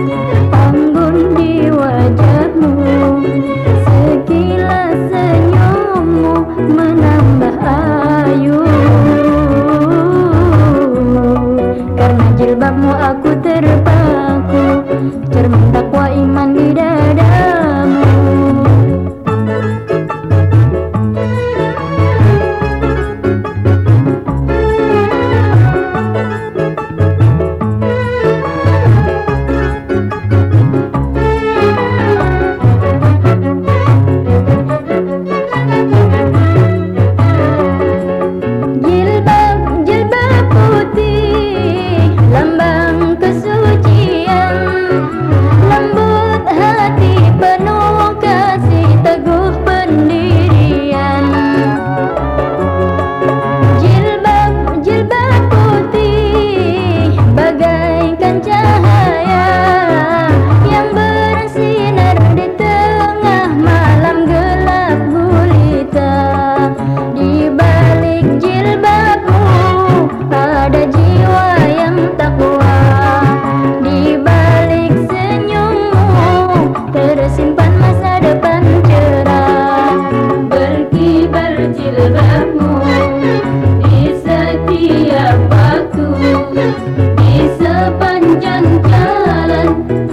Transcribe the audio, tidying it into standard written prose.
Anggun di wajahmu, sekilas senyummu menambah ayu. Karena jilbabmu aku terpaku, cermin takwa iman di dadamu. Lambang kesucian, lembut hati penuh kasih, teguh pendirian. Jilbab putih bagaikan cahaya yang bersinar di tengah malam gelap gulita. Di balik jilbabmu ada jiwa yang takwa, di balik senyummu tersimpan masa depan cerah. Berkibar jilbabmu di setiap waktu, di sepanjang jalan